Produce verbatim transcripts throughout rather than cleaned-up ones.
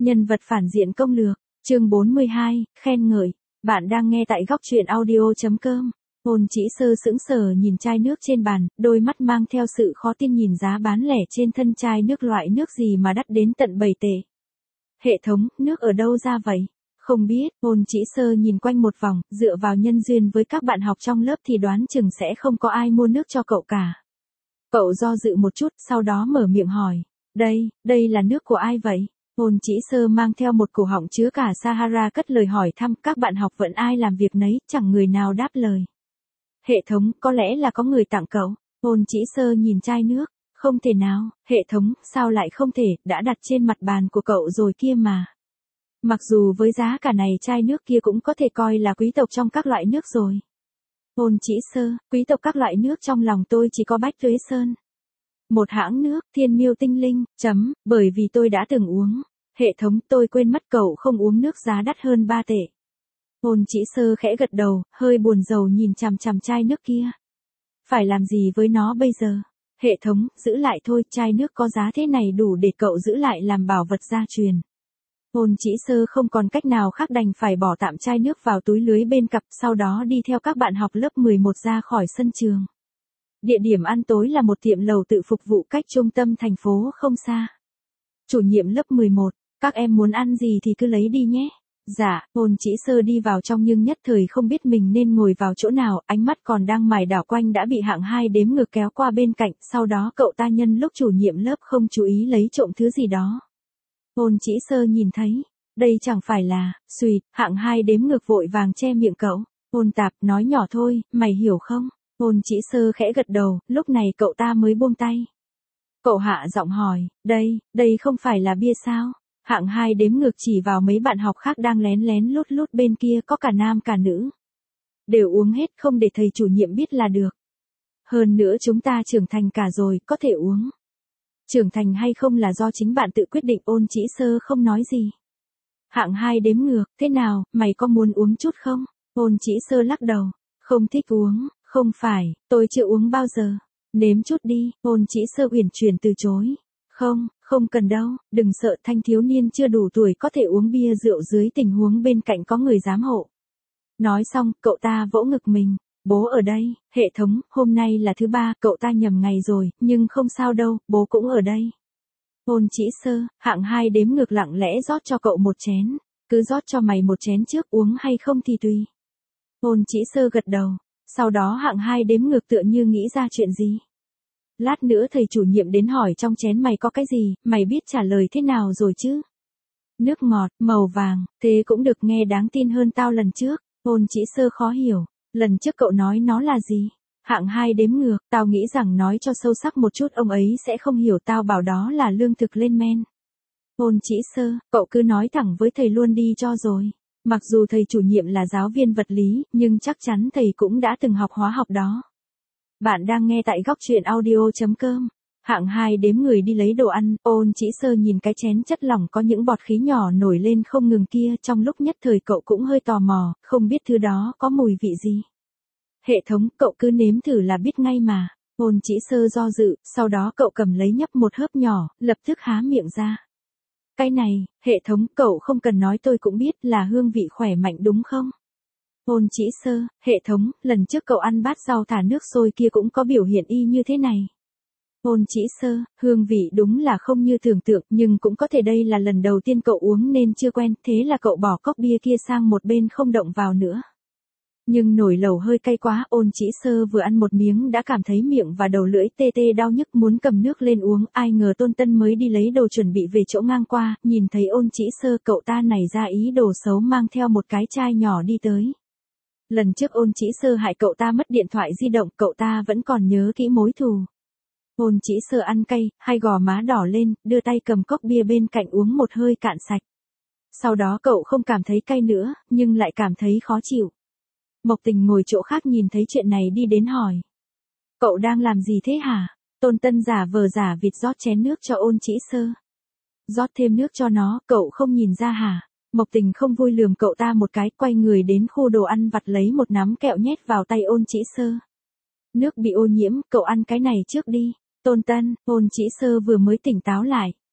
Nhân vật phản diện công lược, chương bốn mươi hai, khen ngợi. Bạn đang nghe tại góc truyện audio chấm com. Ôn Chỉ Sơ sững sờ nhìn chai nước trên bàn, đôi mắt mang theo sự khó tin nhìn giá bán lẻ trên thân chai nước, loại nước gì mà đắt đến tận bảy tệ. Hệ thống, nước ở đâu ra vậy? Không biết. Ôn Chỉ Sơ nhìn quanh một vòng, dựa vào nhân duyên với các bạn học trong lớp thì đoán chừng sẽ không có ai mua nước cho cậu cả. Cậu do dự một chút, sau đó mở miệng hỏi. Đây, đây là nước của ai vậy? Ôn Chỉ Sơ mang theo một cổ họng chứa cả Sahara cất lời hỏi thăm, các bạn học vẫn ai làm việc nấy, chẳng người nào đáp lời. Hệ thống, có lẽ là có người tặng cậu. Ôn Chỉ Sơ nhìn chai nước. Không thể nào, hệ thống, sao lại không thể, đã đặt trên mặt bàn của cậu rồi kia mà. Mặc dù với giá cả này chai nước kia cũng có thể coi là quý tộc trong các loại nước rồi. Ôn Chỉ Sơ, quý tộc các loại nước trong lòng tôi chỉ có Bách Tuế Sơn. Một hãng nước, Thiên Miêu Tinh Linh, chấm, bởi vì tôi đã từng uống. Hệ thống, tôi quên mất cậu không uống nước giá đắt hơn ba tệ. Ôn Chỉ Sơ khẽ gật đầu, hơi buồn rầu nhìn chằm chằm chai nước kia. Phải làm gì với nó bây giờ? Hệ thống, giữ lại thôi, chai nước có giá thế này đủ để cậu giữ lại làm bảo vật gia truyền. Ôn Chỉ Sơ không còn cách nào khác đành phải bỏ tạm chai nước vào túi lưới bên cặp, sau đó đi theo các bạn học lớp mười một ra khỏi sân trường. Địa điểm ăn tối là một tiệm lẩu tự phục vụ cách trung tâm thành phố không xa. Chủ nhiệm lớp mười một, các em muốn ăn gì thì cứ lấy đi nhé. Dạ, Ôn Chỉ Sơ đi vào trong nhưng nhất thời không biết mình nên ngồi vào chỗ nào, ánh mắt còn đang mải đảo quanh đã bị hạng hai đếm ngược kéo qua bên cạnh, sau đó cậu ta nhân lúc chủ nhiệm lớp không chú ý lấy trộm thứ gì đó. Ôn Chỉ Sơ nhìn thấy, đây chẳng phải là, xùyt, hạng hai đếm ngược vội vàng che miệng cậu. Ôn Tạp, nói nhỏ thôi, mày hiểu không? Ôn Chỉ Sơ khẽ gật đầu, lúc này cậu ta mới buông tay. Cậu hạ giọng hỏi, đây, đây không phải là bia sao? Hạng hai đếm ngược chỉ vào mấy bạn học khác đang lén lén lút lút bên kia, có cả nam cả nữ. Đều uống hết, không để thầy chủ nhiệm biết là được. Hơn nữa chúng ta trưởng thành cả rồi, có thể uống. Trưởng thành hay không là do chính bạn tự quyết định. Ôn Chỉ Sơ không nói gì. Hạng hai đếm ngược, thế nào, mày có muốn uống chút không? Ôn Chỉ Sơ lắc đầu, không thích uống, không phải, tôi chưa uống bao giờ. Nếm chút đi. Ôn Chỉ Sơ uyển chuyển từ chối. Không, không cần đâu, đừng sợ, thanh thiếu niên chưa đủ tuổi có thể uống bia rượu dưới tình huống bên cạnh có người giám hộ. Nói xong, cậu ta vỗ ngực mình. Bố ở đây. Hệ thống, hôm nay là thứ ba, cậu ta nhầm ngày rồi, nhưng không sao đâu, bố cũng ở đây. Ôn Chỉ Sơ, hạng hai đếm ngược lặng lẽ rót cho cậu một chén. Cứ rót cho mày một chén trước, uống hay không thì tùy. Ôn Chỉ Sơ gật đầu. Sau đó hạng hai đếm ngược tựa như nghĩ ra chuyện gì. Lát nữa thầy chủ nhiệm đến hỏi trong chén mày có cái gì, mày biết trả lời thế nào rồi chứ? Nước ngọt, màu vàng, thế cũng được, nghe đáng tin hơn tao lần trước. Ôn Chỉ Sơ khó hiểu, lần trước cậu nói nó là gì? Hạng hai đếm ngược, tao nghĩ rằng nói cho sâu sắc một chút ông ấy sẽ không hiểu, tao bảo đó là lương thực lên men. Ôn Chỉ Sơ, cậu cứ nói thẳng với thầy luôn đi cho rồi. Mặc dù thầy chủ nhiệm là giáo viên vật lý, nhưng chắc chắn thầy cũng đã từng học hóa học đó. Bạn đang nghe tại góc truyện audio chấm com. Hạng hai đếm người đi lấy đồ ăn, Ôn Chỉ Sơ nhìn cái chén chất lỏng có những bọt khí nhỏ nổi lên không ngừng kia, trong lúc nhất thời cậu cũng hơi tò mò, không biết thứ đó có mùi vị gì. Hệ thống, cậu cứ nếm thử là biết ngay mà. Ôn Chỉ Sơ do dự, sau đó cậu cầm lấy nhấp một hớp nhỏ, lập tức há miệng ra. Cái này, hệ thống, cậu không cần nói tôi cũng biết là hương vị khỏe mạnh đúng không? Ôn Chỉ Sơ, hệ thống, lần trước cậu ăn bát rau thả nước sôi kia cũng có biểu hiện y như thế này. Ôn Chỉ Sơ, hương vị đúng là không như tưởng tượng, nhưng cũng có thể đây là lần đầu tiên cậu uống nên chưa quen, thế là cậu bỏ cốc bia kia sang một bên không động vào nữa. Nhưng nồi lẩu hơi cay quá, Ôn Chỉ Sơ vừa ăn một miếng đã cảm thấy miệng và đầu lưỡi tê tê đau nhức muốn cầm nước lên uống, ai ngờ Tôn Tân mới đi lấy đồ chuẩn bị về chỗ ngang qua, nhìn thấy Ôn Chỉ Sơ cậu ta nảy ra ý đồ xấu mang theo một cái chai nhỏ đi tới. Lần trước Ôn Chỉ Sơ hại cậu ta mất điện thoại di động, cậu ta vẫn còn nhớ kỹ mối thù. Ôn Chỉ Sơ ăn cay, hai gò má đỏ lên, đưa tay cầm cốc bia bên cạnh uống một hơi cạn sạch. Sau đó cậu không cảm thấy cay nữa, nhưng lại cảm thấy khó chịu. Mộc Tình ngồi chỗ khác nhìn thấy chuyện này đi đến hỏi. Cậu đang làm gì thế hả? Tôn Tân giả vờ giả vịt rót chén nước cho Ôn Chỉ Sơ. Rót thêm nước cho nó, cậu không nhìn ra hả? Mộc Tình không vui lườm cậu ta một cái, quay người đến khu đồ ăn vặt lấy một nắm kẹo nhét vào tay Ôn Chỉ Sơ. Nước bị ô nhiễm, cậu ăn cái này trước đi. Tôn Tân, Ôn Chỉ Sơ vừa mới tỉnh táo lại.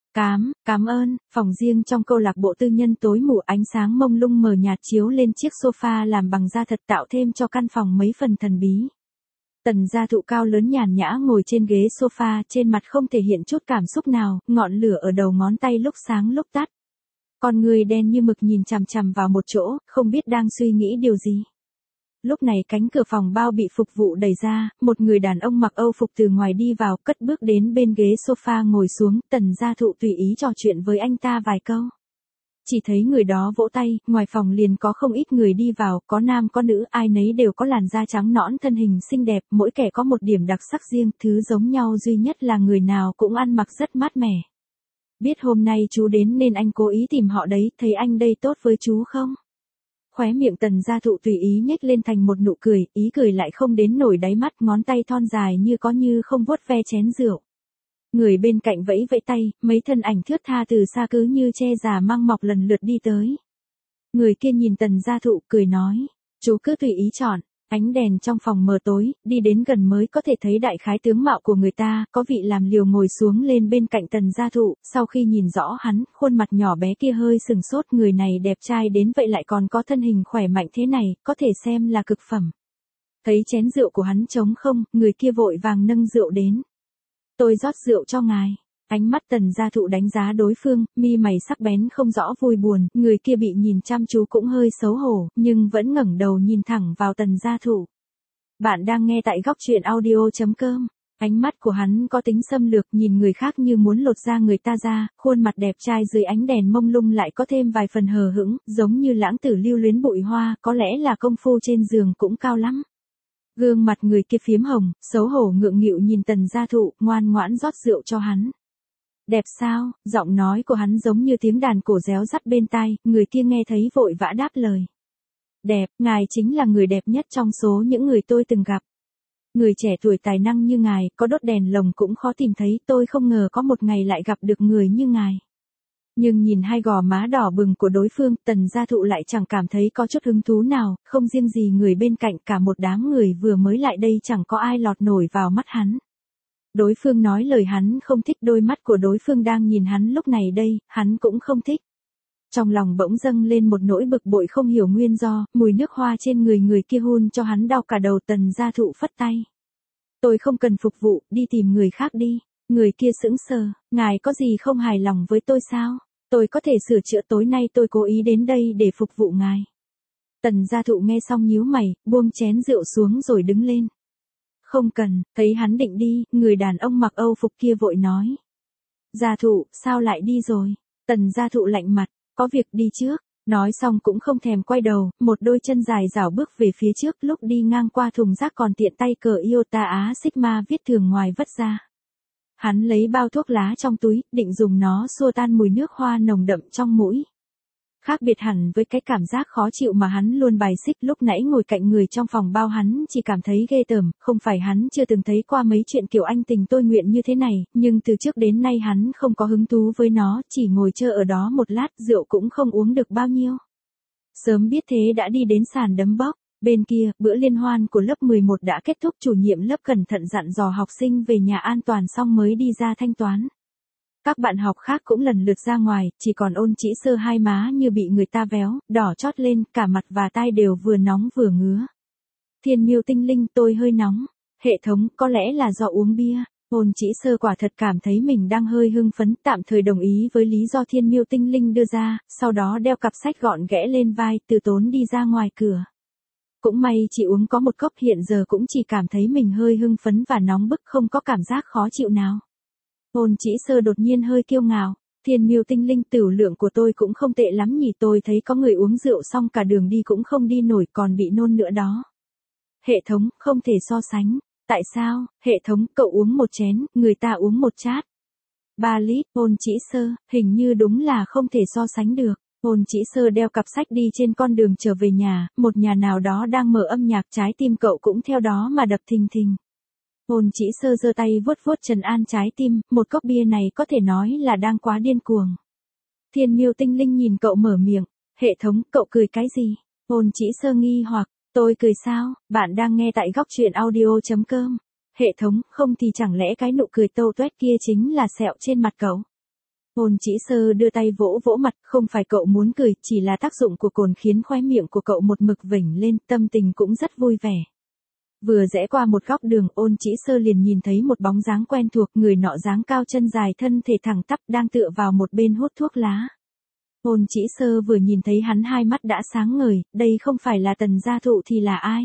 Cám, cám ơn, phòng riêng trong câu lạc bộ tư nhân tối mù, ánh sáng mông lung mờ nhạt chiếu lên chiếc sofa làm bằng da thật tạo thêm cho căn phòng mấy phần thần bí. Tần gia thụ cao lớn nhàn nhã ngồi trên ghế sofa, trên mặt không thể hiện chút cảm xúc nào, ngọn lửa ở đầu ngón tay lúc sáng lúc tắt. Con người đen như mực nhìn chằm chằm vào một chỗ, không biết đang suy nghĩ điều gì. Lúc này cánh cửa phòng bao bị phục vụ đẩy ra, một người đàn ông mặc Âu phục từ ngoài đi vào, cất bước đến bên ghế sofa ngồi xuống, Tần gia thụ tùy ý trò chuyện với anh ta vài câu. Chỉ thấy người đó vỗ tay, ngoài phòng liền có không ít người đi vào, có nam có nữ, ai nấy đều có làn da trắng nõn, thân hình xinh đẹp, mỗi kẻ có một điểm đặc sắc riêng, thứ giống nhau duy nhất là người nào cũng ăn mặc rất mát mẻ. Biết hôm nay chú đến nên anh cố ý tìm họ đấy, thấy anh đây tốt với chú không? Khóe miệng Tần gia thụ tùy ý nhếch lên thành một nụ cười, ý cười lại không đến nổi đáy mắt, ngón tay thon dài như có như không vuốt ve chén rượu. Người bên cạnh vẫy vẫy tay, mấy thân ảnh thướt tha từ xa cứ như che già mang mọc lần lượt đi tới. Người kia nhìn Tần gia thụ cười nói, chú cứ tùy ý chọn. Ánh đèn trong phòng mờ tối, đi đến gần mới có thể thấy đại khái tướng mạo của người ta, có vị làm liều ngồi xuống lên bên cạnh Tần gia thụ, sau khi nhìn rõ hắn, khuôn mặt nhỏ bé kia hơi sừng sốt, người này đẹp trai đến vậy lại còn có thân hình khỏe mạnh thế này, có thể xem là cực phẩm. Thấy chén rượu của hắn trống không, người kia vội vàng nâng rượu đến. Tôi rót rượu cho ngài. Ánh mắt Tần gia thụ đánh giá đối phương, mi mày sắc bén không rõ vui buồn, người kia bị nhìn chăm chú cũng hơi xấu hổ, nhưng vẫn ngẩng đầu nhìn thẳng vào Tần gia thụ. Bạn đang nghe tại góc truyện audio chấm com. Ánh mắt của hắn có tính xâm lược, nhìn người khác như muốn lột da người ta ra, khuôn mặt đẹp trai dưới ánh đèn mông lung lại có thêm vài phần hờ hững, giống như lãng tử lưu luyến bụi hoa, có lẽ là công phu trên giường cũng cao lắm. Gương mặt người kia phiếm hồng, xấu hổ ngượng nghịu nhìn Tần gia thụ, ngoan ngoãn rót rượu cho hắn. Đẹp sao? Giọng nói của hắn giống như tiếng đàn cổ réo rắt bên tai, người kia nghe thấy vội vã đáp lời. Đẹp, ngài chính là người đẹp nhất trong số những người tôi từng gặp. Người trẻ tuổi tài năng như ngài, có đốt đèn lồng cũng khó tìm thấy, tôi không ngờ có một ngày lại gặp được người như ngài. Nhưng nhìn hai gò má đỏ bừng của đối phương, Tần gia thụ lại chẳng cảm thấy có chút hứng thú nào, không riêng gì người bên cạnh, cả một đám người vừa mới lại đây chẳng có ai lọt nổi vào mắt hắn. Đối phương nói lời hắn không thích, đôi mắt của đối phương đang nhìn hắn lúc này đây, hắn cũng không thích. Trong lòng bỗng dâng lên một nỗi bực bội không hiểu nguyên do, mùi nước hoa trên người người kia hun cho hắn đau cả đầu. Tần gia thụ phất tay. Tôi không cần phục vụ, đi tìm người khác đi. Người kia sững sờ, ngài có gì không hài lòng với tôi sao? Tôi có thể sửa chữa, tối nay tôi cố ý đến đây để phục vụ ngài. Tần gia thụ nghe xong nhíu mày, buông chén rượu xuống rồi đứng lên. Không cần, thấy hắn định đi, người đàn ông mặc Âu phục kia vội nói. Gia thụ, sao lại đi rồi? Tần gia thụ lạnh mặt, có việc đi trước. Nói xong cũng không thèm quay đầu, một đôi chân dài rảo bước về phía trước, lúc đi ngang qua thùng rác còn tiện tay cờ Iota Á Sigma viết thường ngoài vất ra. Hắn lấy bao thuốc lá trong túi, định dùng nó xua tan mùi nước hoa nồng đậm trong mũi. Khác biệt hẳn với cái cảm giác khó chịu mà hắn luôn bài xích, lúc nãy ngồi cạnh người trong phòng bao hắn chỉ cảm thấy ghê tởm, không phải hắn chưa từng thấy qua mấy chuyện kiểu anh tình tôi nguyện như thế này, nhưng từ trước đến nay hắn không có hứng thú với nó, chỉ ngồi chờ ở đó một lát, rượu cũng không uống được bao nhiêu. Sớm biết thế đã đi đến sàn đấm bốc. Bên kia, bữa liên hoan của lớp mười một đã kết thúc, chủ nhiệm lớp cẩn thận dặn dò học sinh về nhà an toàn xong mới đi ra thanh toán. Các bạn học khác cũng lần lượt ra ngoài, chỉ còn Ôn Chỉ Sơ hai má như bị người ta véo, đỏ chót lên, cả mặt và tai đều vừa nóng vừa ngứa. Thiên Miêu Tinh Linh, tôi hơi nóng. Hệ thống, có lẽ là do uống bia. Ôn Chỉ Sơ quả thật cảm thấy mình đang hơi hưng phấn, tạm thời đồng ý với lý do Thiên Miêu Tinh Linh đưa ra, sau đó đeo cặp sách gọn ghẽ lên vai, từ tốn đi ra ngoài cửa. Cũng may chỉ uống có một cốc, hiện giờ cũng chỉ cảm thấy mình hơi hưng phấn và nóng bức, không có cảm giác khó chịu nào. Ôn Chỉ Sơ đột nhiên hơi kiêu ngạo. Thiên Miêu Tinh Linh, tửu lượng của tôi cũng không tệ lắm nhỉ, tôi thấy có người uống rượu xong cả đường đi cũng không đi nổi, còn bị nôn nữa đó. Hệ thống, không thể so sánh. Tại sao? Hệ thống, cậu uống một chén, người ta uống một chát. Ba lít. Ôn Chỉ Sơ, hình như đúng là không thể so sánh được. Ôn Chỉ Sơ đeo cặp sách đi trên con đường trở về nhà, một nhà nào đó đang mở âm nhạc, trái tim cậu cũng theo đó mà đập thình thình. Ôn Chỉ Sơ giơ tay vuốt vuốt trấn an trái tim, một cốc bia này có thể nói là đang quá điên cuồng. Thiên Miêu Tinh Linh nhìn cậu mở miệng, hệ thống, cậu cười cái gì? Ôn Chỉ Sơ nghi hoặc, tôi cười sao? Bạn đang nghe tại góc truyện audio chấm com. Hệ thống, không thì chẳng lẽ cái nụ cười tâu tuét kia chính là sẹo trên mặt cậu? Ôn Chỉ Sơ đưa tay vỗ vỗ mặt, không phải cậu muốn cười, chỉ là tác dụng của cồn khiến khóe miệng của cậu một mực vểnh lên, tâm tình cũng rất vui vẻ. Vừa rẽ qua một góc đường, Ôn Chỉ Sơ liền nhìn thấy một bóng dáng quen thuộc, người nọ dáng cao chân dài thân thể thẳng tắp đang tựa vào một bên hút thuốc lá. Ôn Chỉ Sơ vừa nhìn thấy hắn hai mắt đã sáng ngời, đây không phải là Tần Gia Thụ thì là ai?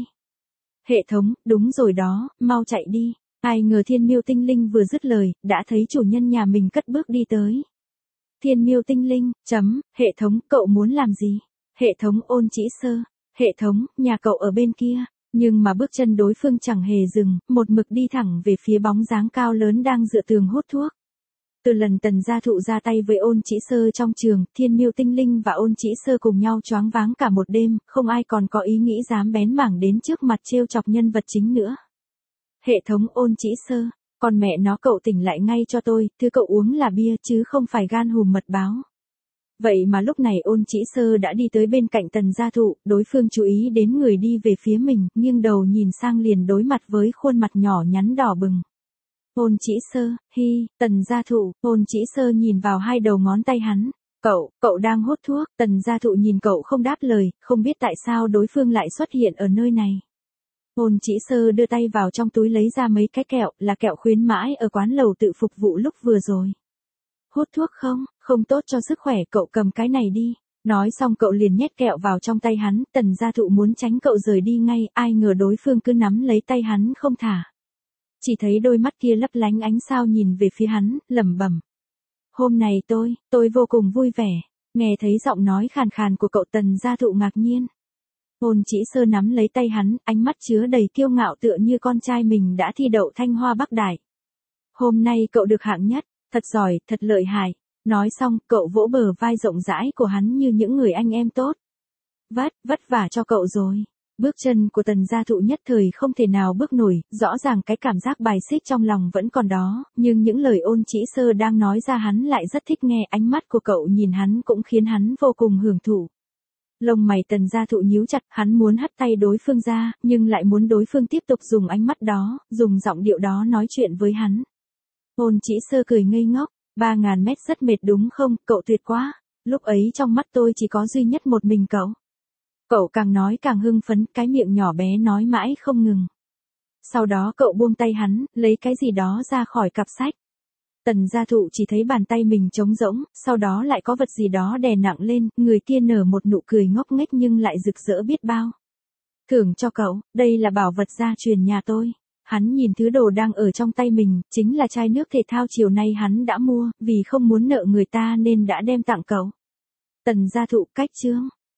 Hệ thống, đúng rồi đó, mau chạy đi. Ai ngờ Thiên Miêu Tinh Linh vừa dứt lời, đã thấy chủ nhân nhà mình cất bước đi tới. Thiên Miêu Tinh Linh, chấm, hệ thống, cậu muốn làm gì? Hệ thống, Ôn Chỉ Sơ, hệ thống, nhà cậu ở bên kia. Nhưng mà bước chân đối phương chẳng hề dừng, một mực đi thẳng về phía bóng dáng cao lớn đang dựa tường hút thuốc. Từ lần Tần Gia Thụ ra tay với Ôn Chỉ Sơ trong trường, Thiên Miêu Tinh Linh và Ôn Chỉ Sơ cùng nhau choáng váng cả một đêm, không ai còn có ý nghĩ dám bén mảng đến trước mặt trêu chọc nhân vật chính nữa. Hệ thống, Ôn Chỉ Sơ, còn mẹ nó cậu tỉnh lại ngay cho tôi, thứ cậu uống là bia chứ không phải gan hùm mật báo. Vậy mà lúc này Ôn Chỉ Sơ đã đi tới bên cạnh Tần Gia Thụ, đối phương chú ý đến người đi về phía mình, nghiêng đầu nhìn sang liền đối mặt với khuôn mặt nhỏ nhắn đỏ bừng. Ôn Chỉ Sơ, hi, Tần Gia Thụ, Ôn Chỉ Sơ nhìn vào hai đầu ngón tay hắn. Cậu, cậu đang hút thuốc, Tần Gia Thụ nhìn cậu không đáp lời, không biết tại sao đối phương lại xuất hiện ở nơi này. Ôn Chỉ Sơ đưa tay vào trong túi lấy ra mấy cái kẹo, là kẹo khuyến mãi ở quán lầu tự phục vụ lúc vừa rồi. Hút thuốc không, không tốt cho sức khỏe, cậu cầm cái này đi. Nói xong cậu liền nhét kẹo vào trong tay hắn, Tần Gia Thụ muốn tránh cậu rời đi ngay, ai ngờ đối phương cứ nắm lấy tay hắn không thả. Chỉ thấy đôi mắt kia lấp lánh ánh sao nhìn về phía hắn, lẩm bẩm. Hôm nay tôi, tôi vô cùng vui vẻ. Nghe thấy giọng nói khàn khàn của cậu, Tần Gia Thụ ngạc nhiên. Ôn Chỉ Sơ nắm lấy tay hắn, ánh mắt chứa đầy kiêu ngạo tựa như con trai mình đã thi đậu Thanh Hoa Bắc Đại. Hôm nay cậu được hạng nhất, thật giỏi, thật lợi hại. Nói xong, cậu vỗ bờ vai rộng rãi của hắn như những người anh em tốt. Vất, vất vả cho cậu rồi. Bước chân của Tần Gia Thụ nhất thời không thể nào bước nổi, rõ ràng cái cảm giác bài xích trong lòng vẫn còn đó, nhưng những lời Ôn Chỉ Sơ đang nói ra hắn lại rất thích nghe, ánh mắt của cậu nhìn hắn cũng khiến hắn vô cùng hưởng thụ. Lông mày Tần Gia Thụ nhíu chặt, hắn muốn hất tay đối phương ra, nhưng lại muốn đối phương tiếp tục dùng ánh mắt đó, dùng giọng điệu đó nói chuyện với hắn. Ôn Chỉ Sơ cười ngây ngốc, ba ngàn mét rất mệt đúng không, cậu tuyệt quá, lúc ấy trong mắt tôi chỉ có duy nhất một mình cậu. Cậu càng nói càng hưng phấn, cái miệng nhỏ bé nói mãi không ngừng. Sau đó cậu buông tay hắn, lấy cái gì đó ra khỏi cặp sách. Tần Gia Thụ chỉ thấy bàn tay mình trống rỗng, sau đó lại có vật gì đó đè nặng lên, người kia nở một nụ cười ngốc nghếch nhưng lại rực rỡ biết bao. Thưởng cho cậu, đây là bảo vật gia truyền nhà tôi. Hắn nhìn thứ đồ đang ở trong tay mình, chính là chai nước thể thao chiều nay hắn đã mua, vì không muốn nợ người ta nên đã đem tặng cậu. Tần Gia Thụ, cách chương.